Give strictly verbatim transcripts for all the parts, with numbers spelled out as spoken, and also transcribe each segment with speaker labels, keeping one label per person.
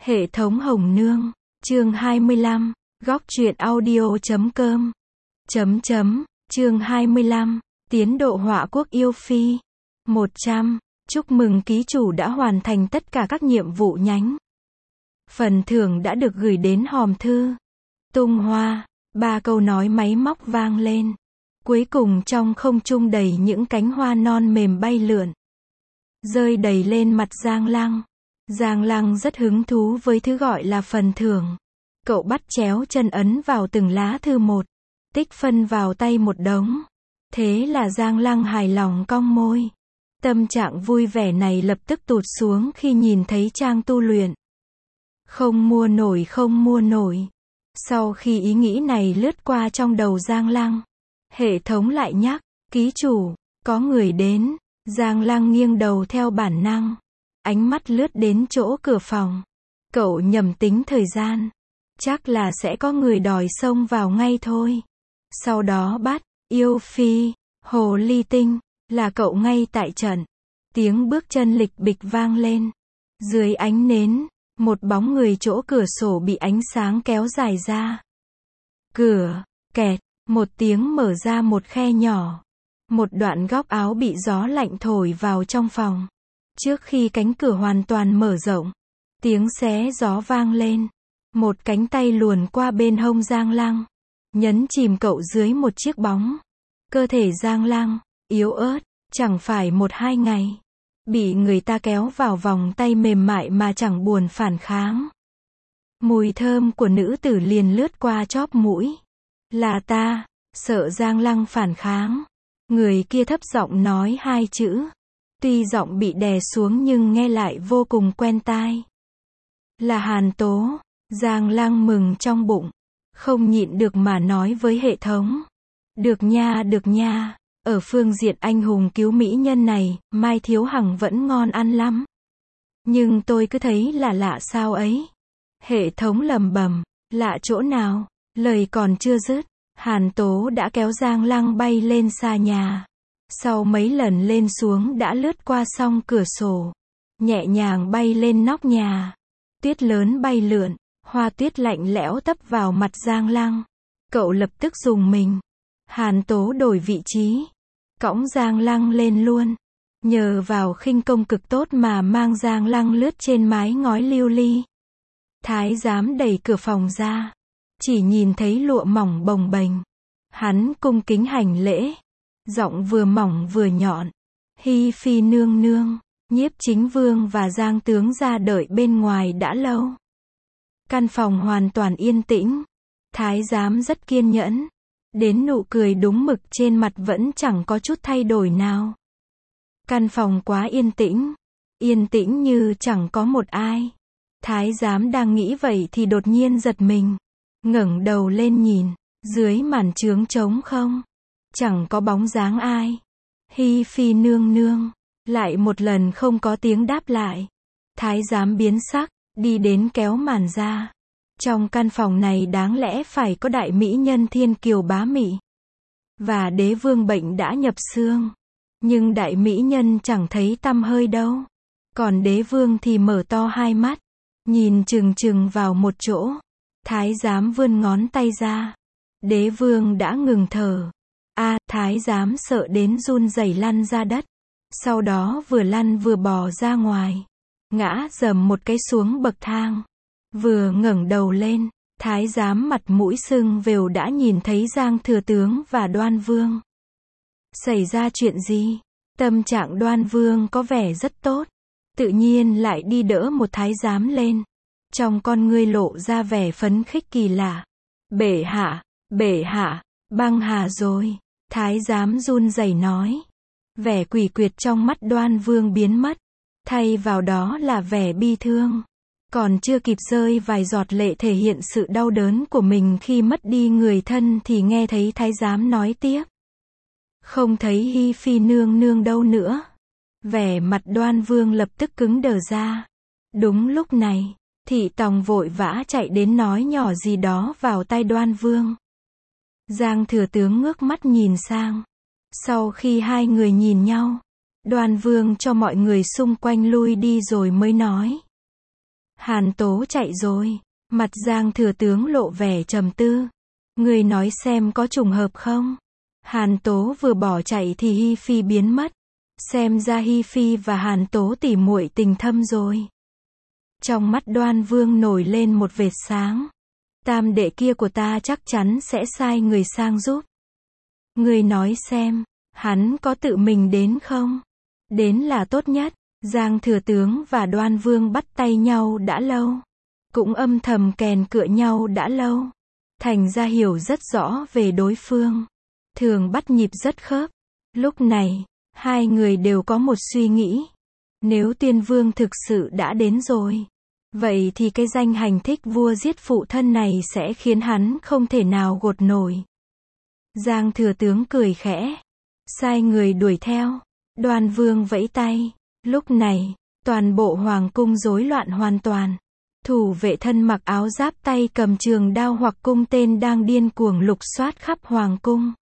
Speaker 1: Hệ thống Hồng Nương, chương hai mươi lăm, góc truyện audio chấm com, chấm chấm, chương hai mươi lăm, tiến độ họa quốc yêu phi, một trăm, chúc mừng ký chủ đã hoàn thành tất cả các nhiệm vụ nhánh. Phần thưởng đã được gửi đến hòm thư. Tung hoa, ba câu nói máy móc vang lên. Cuối cùng trong không trung đầy những cánh hoa non mềm bay lượn, rơi đầy lên mặt Giang Lăng. Giang Lăng rất hứng thú với thứ gọi là phần thưởng. Cậu bắt chéo chân ấn vào từng lá thư một, tích phân vào tay một đống. Thế là Giang Lăng hài lòng cong môi. Tâm trạng vui vẻ này lập tức tụt xuống khi nhìn thấy trang tu luyện. Không mua nổi, không mua nổi. Sau khi ý nghĩ này lướt qua trong đầu Giang Lăng, hệ thống lại nhắc, ký chủ, có người đến. Giang Lăng nghiêng đầu theo bản năng, ánh mắt lướt đến chỗ cửa phòng. Cậu nhầm tính thời gian, chắc là sẽ có người đòi xông vào ngay thôi. Sau đó bắt, yêu phi, hồ ly tinh, là cậu ngay tại trận. Tiếng bước chân lịch bịch vang lên. Dưới ánh nến, một bóng người chỗ cửa sổ bị ánh sáng kéo dài ra. Cửa, kẹt, một tiếng mở ra một khe nhỏ. Một đoạn góc áo bị gió lạnh thổi vào trong phòng. Trước khi cánh cửa hoàn toàn mở rộng, tiếng xé gió vang lên. Một cánh tay luồn qua bên hông Giang Lăng, nhấn chìm cậu dưới một chiếc bóng. Cơ thể Giang Lăng, yếu ớt, chẳng phải một hai ngày, bị người ta kéo vào vòng tay mềm mại mà chẳng buồn phản kháng. Mùi thơm của nữ tử liền lướt qua chóp mũi. Là ta, sợ Giang Lăng phản kháng. Người kia thấp giọng nói hai chữ. Tuy giọng bị đè xuống nhưng nghe lại vô cùng quen tai. Là Hàn Tố. Giang Lăng mừng trong bụng, không nhịn được mà nói với hệ thống. Được nha, được nha. Ở phương diện anh hùng cứu mỹ nhân này, Mai Thiếu Hằng vẫn ngon ăn lắm. Nhưng tôi cứ thấy là lạ sao ấy. Hệ thống lầm bầm, lạ chỗ nào? Lời còn chưa dứt, Hàn Tố đã kéo Giang Lăng bay lên xa nhà. Sau mấy lần lên xuống đã lướt qua song cửa sổ, nhẹ nhàng bay lên nóc nhà. Tuyết lớn bay lượn, hoa tuyết lạnh lẽo tấp vào mặt Giang Lăng. Cậu lập tức rùng mình. Hàn Tố đổi vị trí, cõng Giang Lăng lên luôn. Nhờ vào khinh công cực tốt mà mang Giang Lăng lướt trên mái ngói lưu ly. Thái giám đẩy cửa phòng ra, chỉ nhìn thấy lụa mỏng bồng bềnh. Hắn cung kính hành lễ, giọng vừa mỏng vừa nhọn. Hi phi nương nương, Nhiếp Chính Vương và Giang tướng ra đợi bên ngoài đã lâu. Căn phòng hoàn toàn yên tĩnh. Thái giám rất kiên nhẫn, đến nụ cười đúng mực trên mặt vẫn chẳng có chút thay đổi nào. Căn phòng quá yên tĩnh, yên tĩnh như chẳng có một ai. Thái giám đang nghĩ vậy thì đột nhiên giật mình, ngẩng đầu lên nhìn, dưới màn trướng trống không, chẳng có bóng dáng ai. Hi phi nương nương, lại một lần không có tiếng đáp lại. Thái giám biến sắc, đi đến kéo màn ra. Trong căn phòng này đáng lẽ phải có đại mỹ nhân thiên kiều bá mị, và đế vương bệnh đã nhập xương. Nhưng đại mỹ nhân chẳng thấy tăm hơi đâu. Còn đế vương thì mở to hai mắt, nhìn chừng chừng vào một chỗ. Thái giám vươn ngón tay ra. Đế vương đã ngừng thở. A, thái giám sợ đến run rẩy lăn ra đất. Sau đó vừa lăn vừa bò ra ngoài, ngã dầm một cái xuống bậc thang. Vừa ngẩng đầu lên, thái giám mặt mũi sưng vèo đã nhìn thấy Giang thừa tướng và Đoan Vương. Xảy ra chuyện gì? Tâm trạng Đoan Vương có vẻ rất tốt, tự nhiên lại đi đỡ một thái giám lên. Trong con ngươi lộ ra vẻ phấn khích kỳ lạ. Bệ hạ, bệ hạ, băng hà rồi. Thái giám run rẩy nói. Vẻ quỷ quyệt trong mắt Đoan Vương biến mất, thay vào đó là vẻ bi thương. Còn chưa kịp rơi vài giọt lệ thể hiện sự đau đớn của mình khi mất đi người thân thì nghe thấy thái giám nói tiếp. Không thấy Hi phi nương nương đâu nữa. Vẻ mặt Đoan Vương lập tức cứng đờ ra. Đúng lúc này, thị tòng vội vã chạy đến nói nhỏ gì đó vào tai Đoan Vương. Giang thừa tướng ngước mắt nhìn sang. Sau khi hai người nhìn nhau, Đoan Vương cho mọi người xung quanh lui đi rồi mới nói. Hàn Tố chạy rồi. Mặt Giang thừa tướng lộ vẻ trầm tư. Người nói xem có trùng hợp không? Hàn Tố vừa bỏ chạy thì Hi Phi biến mất. Xem ra Hi Phi và Hàn Tố tỉ muội tình thâm rồi. Trong mắt Đoan Vương nổi lên một vệt sáng. Tam đệ kia của ta chắc chắn sẽ sai người sang giúp. Người nói xem, hắn có tự mình đến không? Đến là tốt nhất. Giang thừa tướng và Đoan Vương bắt tay nhau đã lâu. Cũng âm thầm kèn cựa nhau đã lâu. Thành ra hiểu rất rõ về đối phương. Thường bắt nhịp rất khớp. Lúc này, hai người đều có một suy nghĩ. Nếu Tuyên Vương thực sự đã đến rồi, vậy thì cái danh hành thích vua giết phụ thân này sẽ khiến hắn không thể nào gột nổi. Giang thừa tướng cười khẽ. Sai người đuổi theo. Đoan Vương vẫy tay. Lúc này, toàn bộ hoàng cung rối loạn hoàn toàn. Thủ vệ thân mặc áo giáp tay cầm trường đao hoặc cung tên đang điên cuồng lục soát khắp hoàng cung.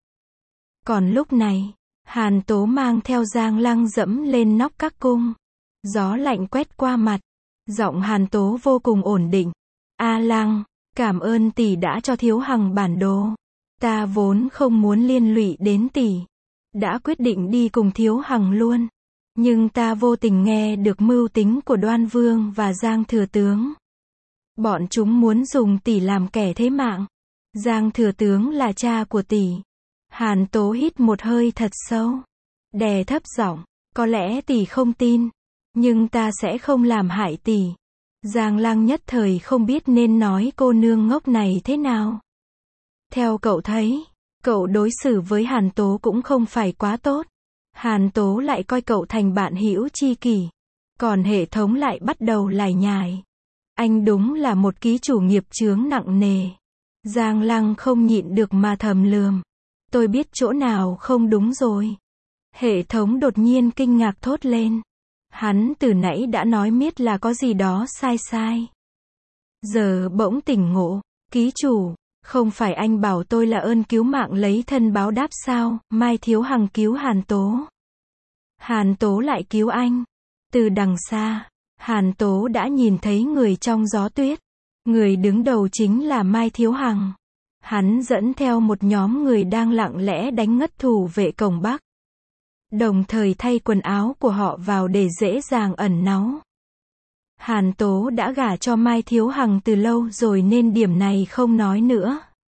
Speaker 1: Còn lúc này, Hàn Tố mang theo Giang Lăng dẫm lên nóc các cung. Gió lạnh quét qua mặt. Giọng Hàn Tố vô cùng ổn định. A Lăng, cảm ơn tỷ đã cho Thiếu Hằng bản đồ. Ta vốn không muốn liên lụy đến tỷ. Đã quyết định đi cùng Thiếu Hằng luôn. Nhưng ta vô tình nghe được mưu tính của Đoan Vương và Giang thừa tướng. Bọn chúng muốn dùng tỷ làm kẻ thế mạng. Giang thừa tướng là cha của tỷ. Hàn Tố hít một hơi thật sâu. Đè thấp giọng. Có lẽ tỷ không tin. Nhưng ta sẽ không làm hại tỷ. Giang Lăng nhất thời không biết nên nói cô nương ngốc này thế nào. Theo cậu thấy, cậu đối xử với Hàn Tố cũng không phải quá tốt. Hàn Tố lại coi cậu thành bạn hữu tri kỷ. Còn hệ thống lại bắt đầu lải nhải. Anh đúng là một ký chủ nghiệp chướng nặng nề. Giang Lăng không nhịn được mà thầm lườm. Tôi biết chỗ nào không đúng rồi. Hệ thống đột nhiên kinh ngạc thốt lên. Hắn từ nãy đã nói miết là có gì đó sai sai. Giờ bỗng tỉnh ngộ. Ký chủ, không phải anh bảo tôi là ơn cứu mạng lấy thân báo đáp sao? Mai Thiếu Hằng cứu Hàn Tố. Hàn Tố lại cứu anh. Từ đằng xa, Hàn Tố đã nhìn thấy người trong gió tuyết. Người đứng đầu chính là Mai Thiếu Hằng. Hắn dẫn theo một nhóm người đang lặng lẽ đánh ngất thủ vệ cổng Bắc. Đồng thời thay quần áo của họ vào để dễ dàng ẩn náu. Hàn Tố đã gả cho Mai Thiếu Hằng từ lâu rồi nên điểm này không nói nữa.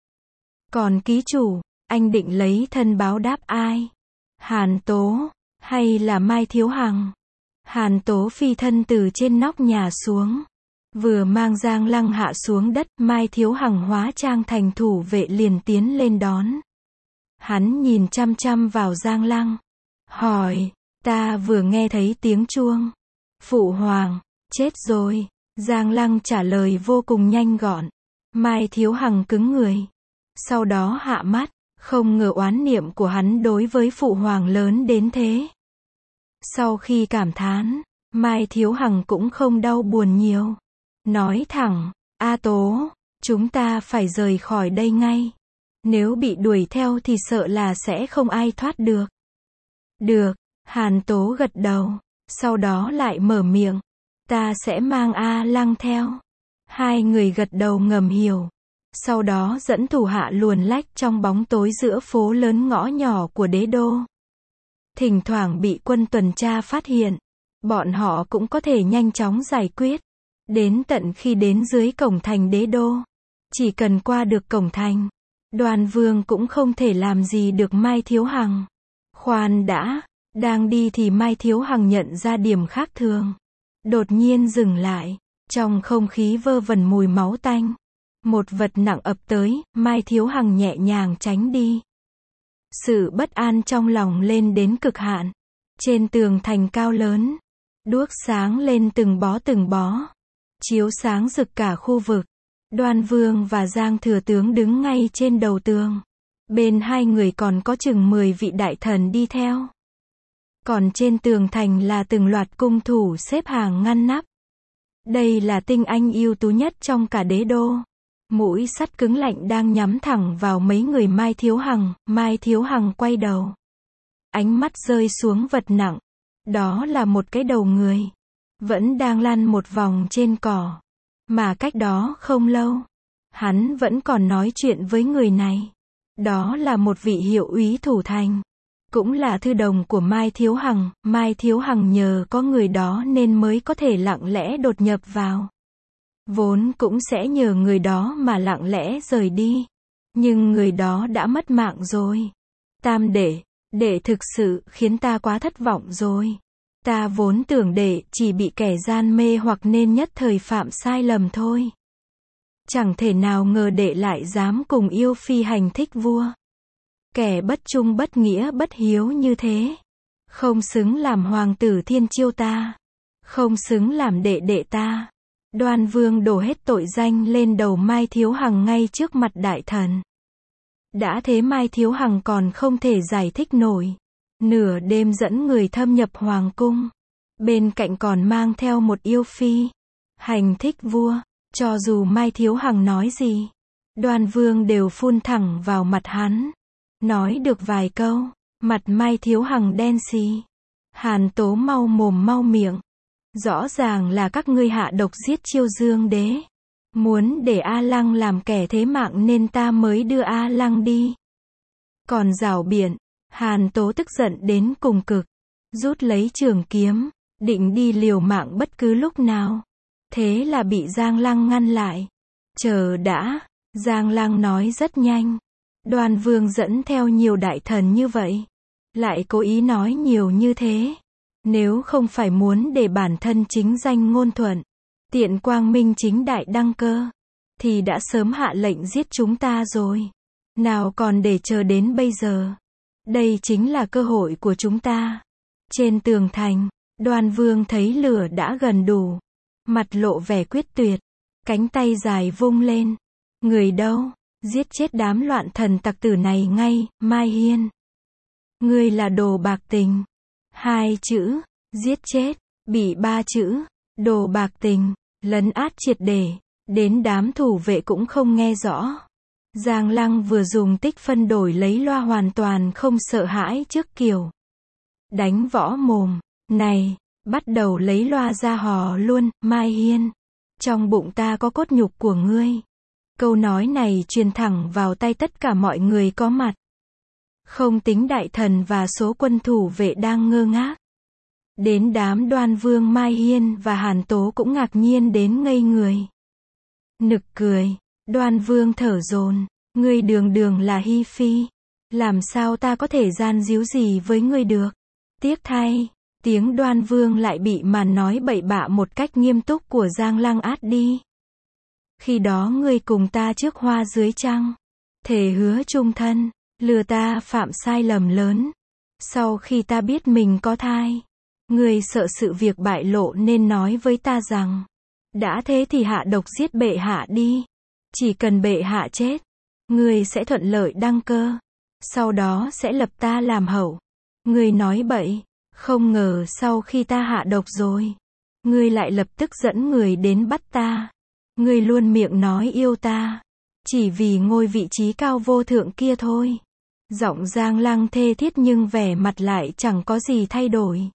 Speaker 1: Còn ký chủ, anh định lấy thân báo đáp ai? Hàn Tố, hay là Mai Thiếu Hằng? Hàn Tố phi thân từ trên nóc nhà xuống. Vừa mang Giang Lăng hạ xuống đất, Mai Thiếu Hằng hóa trang thành thủ vệ liền tiến lên đón. Hắn nhìn chăm chăm vào Giang Lăng. Hỏi, ta vừa nghe thấy tiếng chuông. Phụ hoàng, chết rồi. Giang Lăng trả lời vô cùng nhanh gọn. Mai Thiếu Hằng cứng người. Sau đó hạ mắt, không ngờ oán niệm của hắn đối với phụ hoàng lớn đến thế. Sau khi cảm thán, Mai Thiếu Hằng cũng không đau buồn nhiều. Nói thẳng, A Tố, chúng ta phải rời khỏi đây ngay. Nếu bị đuổi theo thì sợ là sẽ không ai thoát được. Được, Hàn Tố gật đầu, sau đó lại mở miệng. Ta sẽ mang A Lăng theo. Hai người gật đầu ngầm hiểu. Sau đó dẫn thủ hạ luồn lách trong bóng tối giữa phố lớn ngõ nhỏ của đế đô. Thỉnh thoảng bị quân tuần tra phát hiện. Bọn họ cũng có thể nhanh chóng giải quyết. Đến tận khi đến dưới cổng thành đế đô. Chỉ cần qua được cổng thành, Đoan Vương cũng không thể làm gì được Mai Thiếu Hằng. Khoan đã, đang đi thì Mai Thiếu Hằng nhận ra điểm khác thường. Đột nhiên dừng lại, trong không khí vơ vẩn mùi máu tanh. Một vật nặng ập tới, Mai Thiếu Hằng nhẹ nhàng tránh đi. Sự bất an trong lòng lên đến cực hạn. Trên tường thành cao lớn, đuốc sáng lên từng bó từng bó, chiếu sáng rực cả khu vực. Đoan Vương và Giang thừa tướng đứng ngay trên đầu tường. Bên hai người còn có chừng mười vị đại thần đi theo. Còn trên tường thành là từng loạt cung thủ xếp hàng ngăn nắp. Đây là tinh anh ưu tú nhất trong cả đế đô. Mũi sắt cứng lạnh đang nhắm thẳng vào mấy người Mai Thiếu Hằng. Mai Thiếu Hằng quay đầu. Ánh mắt rơi xuống vật nặng. Đó là một cái đầu người. Vẫn đang lăn một vòng trên cỏ. Mà cách đó không lâu, hắn vẫn còn nói chuyện với người này. Đó là một vị hiệu úy thủ thành, cũng là thư đồng của Mai Thiếu Hằng. Mai Thiếu Hằng nhờ có người đó nên mới có thể lặng lẽ đột nhập vào. Vốn cũng sẽ nhờ người đó mà lặng lẽ rời đi. Nhưng người đó đã mất mạng rồi. Tam đệ, đệ thực sự khiến ta quá thất vọng rồi. Ta vốn tưởng đệ chỉ bị kẻ gian mê hoặc nên nhất thời phạm sai lầm thôi. Chẳng thể nào ngờ đệ lại dám cùng yêu phi hành thích vua. Kẻ bất trung bất nghĩa bất hiếu như thế. Không xứng làm hoàng tử thiên chiêu ta. Không xứng làm đệ đệ ta. Đoan Vương đổ hết tội danh lên đầu Mai Thiếu Hằng ngay trước mặt đại thần. Đã thế Mai Thiếu Hằng còn không thể giải thích nổi. Nửa đêm dẫn người thâm nhập hoàng cung. Bên cạnh còn mang theo một yêu phi. Hành thích vua. Cho dù Mai Thiếu Hằng nói gì, Đoan Vương đều phun thẳng vào mặt hắn. Nói được vài câu, mặt Mai Thiếu Hằng đen xì. Hàn Tố mau mồm mau miệng. Rõ ràng là các ngươi hạ độc giết Chiêu Dương đế. Muốn để A Lăng làm kẻ thế mạng nên ta mới đưa A Lăng đi. Còn rảo biện, Hàn Tố tức giận đến cùng cực. Rút lấy trường kiếm, định đi liều mạng bất cứ lúc nào. Thế là bị Giang Lăng ngăn lại. Chờ đã, Giang Lăng nói rất nhanh. Đoan Vương dẫn theo nhiều đại thần như vậy. Lại cố ý nói nhiều như thế. Nếu không phải muốn để bản thân chính danh ngôn thuận, tiện quang minh chính đại đăng cơ, thì đã sớm hạ lệnh giết chúng ta rồi. Nào còn để chờ đến bây giờ. Đây chính là cơ hội của chúng ta. Trên tường thành, Đoan Vương thấy lửa đã gần đủ. Mặt lộ vẻ quyết tuyệt. Cánh tay dài vung lên. Người đâu? Giết chết đám loạn thần tặc tử này ngay, Mai Hiên. Ngươi là đồ bạc tình. Hai chữ, giết chết, bị ba chữ, đồ bạc tình, lấn át triệt để, đến đám thủ vệ cũng không nghe rõ. Giang Lăng vừa dùng tích phân đổi lấy loa hoàn toàn không sợ hãi trước kiểu đánh võ mồm, này, bắt đầu lấy loa ra hò luôn, Mai Hiên. Trong bụng ta có cốt nhục của ngươi. Câu nói này truyền thẳng vào tay tất cả mọi người có mặt. Không tính đại thần và số quân thủ vệ đang ngơ ngác. Đến đám Đoan Vương Mai Hiên và Hàn Tố cũng ngạc nhiên đến ngây người. Nực cười, Đoan Vương thở dồn, ngươi đường đường là Hi Phi. Làm sao ta có thể gian díu gì với ngươi được? Tiếc thay, tiếng Đoan Vương lại bị màn nói bậy bạ một cách nghiêm túc của Giang Lăng át đi. Khi đó ngươi cùng ta trước hoa dưới trăng, thề hứa chung thân, lừa ta phạm sai lầm lớn. Sau khi ta biết mình có thai, ngươi sợ sự việc bại lộ nên nói với ta rằng, đã thế thì hạ độc giết bệ hạ đi. Chỉ cần bệ hạ chết, ngươi sẽ thuận lợi đăng cơ. Sau đó sẽ lập ta làm hậu. Ngươi nói bậy, không ngờ sau khi ta hạ độc rồi, ngươi lại lập tức dẫn người đến bắt ta. Ngươi luôn miệng nói yêu ta, chỉ vì ngôi vị trí cao vô thượng kia thôi. Giọng Giang Lăng thê thiết nhưng vẻ mặt lại chẳng có gì thay đổi.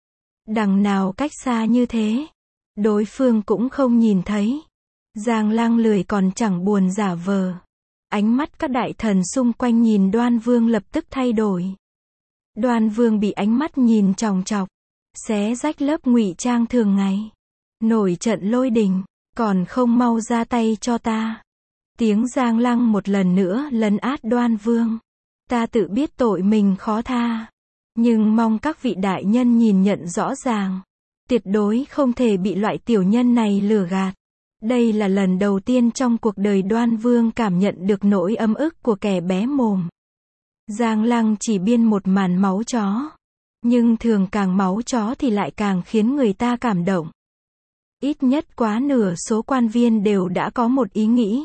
Speaker 1: Đằng nào cách xa như thế, đối phương cũng không nhìn thấy. Giang Lăng lười còn chẳng buồn giả vờ. Ánh mắt các đại thần xung quanh nhìn Đoan Vương lập tức thay đổi. Đoan Vương bị ánh mắt nhìn chòng chọc, xé rách lớp ngụy trang thường ngày. Nổi trận lôi đình, còn không mau ra tay cho ta. Tiếng Giang Lăng một lần nữa lấn át Đoan Vương. Ta tự biết tội mình khó tha, nhưng mong các vị đại nhân nhìn nhận rõ ràng. Tuyệt đối không thể bị loại tiểu nhân này lừa gạt. Đây là lần đầu tiên trong cuộc đời Đoan Vương cảm nhận được nỗi ấm ức của kẻ bé mồm. Giang Lăng chỉ biên một màn máu chó. Nhưng thường càng máu chó thì lại càng khiến người ta cảm động. Ít nhất quá nửa số quan viên đều đã có một ý nghĩ.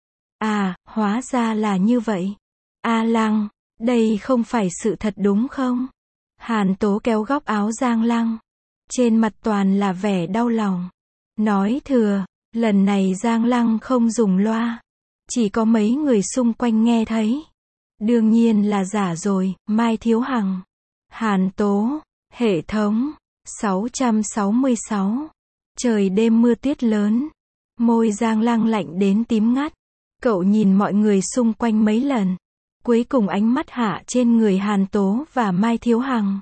Speaker 1: À, hóa ra là như vậy. A Lăng, đây không phải sự thật đúng không? Hàn Tố kéo góc áo Giang Lăng. Trên mặt toàn là vẻ đau lòng. Nói thừa, lần này Giang Lăng không dùng loa. Chỉ có mấy người xung quanh nghe thấy. Đương nhiên là giả rồi, Mai Thiếu Hằng. Hàn Tố, hệ thống, sáu trăm sáu mươi sáu. Trời đêm mưa tuyết lớn. Môi Giang Lăng lạnh đến tím ngắt. Cậu nhìn mọi người xung quanh mấy lần. Cuối cùng ánh mắt hạ trên người Hàn Tố và Mai Thiếu Hằng.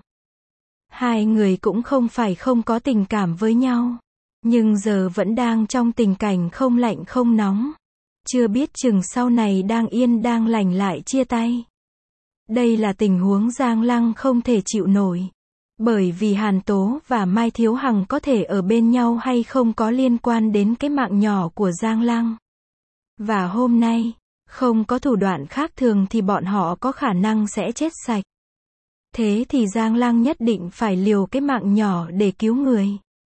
Speaker 1: Hai người cũng không phải không có tình cảm với nhau. Nhưng giờ vẫn đang trong tình cảnh không lạnh không nóng. Chưa biết chừng sau này đang yên đang lành lại chia tay. Đây là tình huống Giang Lăng không thể chịu nổi. Bởi vì Hàn Tố và Mai Thiếu Hằng có thể ở bên nhau hay không có liên quan đến cái mạng nhỏ của Giang Lăng. Và hôm nay, không có thủ đoạn khác thường thì bọn họ có khả năng sẽ chết sạch. Thế thì Giang Lăng nhất định phải liều cái mạng nhỏ để cứu người.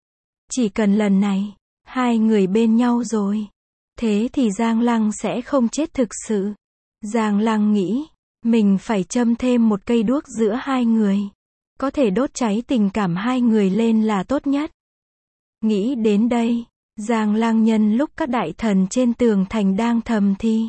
Speaker 1: Chỉ cần lần này, hai người bên nhau rồi. Thế thì Giang Lăng sẽ không chết thực sự. Giang Lăng nghĩ, mình phải châm thêm một cây đuốc giữa hai người. Có thể đốt cháy tình cảm hai người lên là tốt nhất. Nghĩ đến đây, Giang Lăng nhân lúc các đại thần trên tường thành đang thầm thi.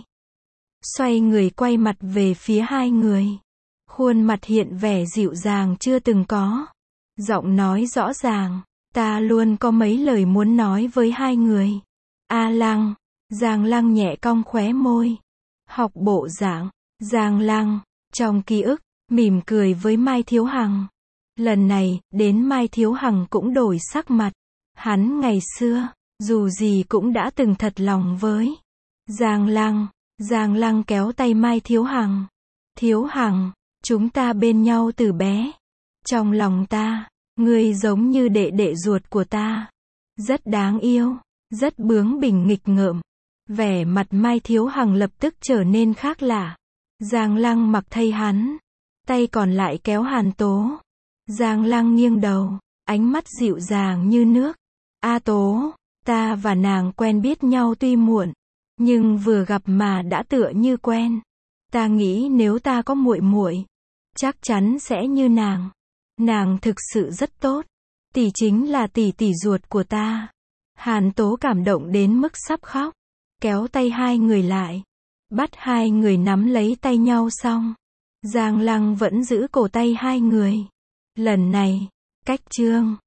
Speaker 1: Xoay người quay mặt về phía hai người. Khuôn mặt hiện vẻ dịu dàng chưa từng có. Giọng nói rõ ràng, ta luôn có mấy lời muốn nói với hai người. A Lăng, Giang Lăng nhẹ cong khóe môi. Học bộ dạng, Giang Lăng, trong ký ức, mỉm cười với Mai Thiếu Hằng. Lần này, đến Mai Thiếu Hằng cũng đổi sắc mặt. Hắn ngày xưa, dù gì cũng đã từng thật lòng với Giang Lăng. Giang Lăng kéo tay Mai Thiếu Hằng. Thiếu Hằng, chúng ta bên nhau từ bé. Trong lòng ta, ngươi giống như đệ đệ ruột của ta. Rất đáng yêu, rất bướng bỉnh nghịch ngợm. Vẻ mặt Mai Thiếu Hằng lập tức trở nên khác lạ. Giang Lăng mặc thay hắn. Tay còn lại kéo Hàn Tố. Giang Lăng nghiêng đầu, ánh mắt dịu dàng như nước. A Tố, ta và nàng quen biết nhau tuy muộn, nhưng vừa gặp mà đã tựa như quen. Ta nghĩ nếu ta có muội muội, chắc chắn sẽ như nàng. Nàng thực sự rất tốt. Tỷ chính là tỷ tỷ ruột của ta. Hàn Tố cảm động đến mức sắp khóc. Kéo tay hai người lại. Bắt hai người nắm lấy tay nhau xong. Giang Lăng vẫn giữ cổ tay hai người. Lần này, cách chương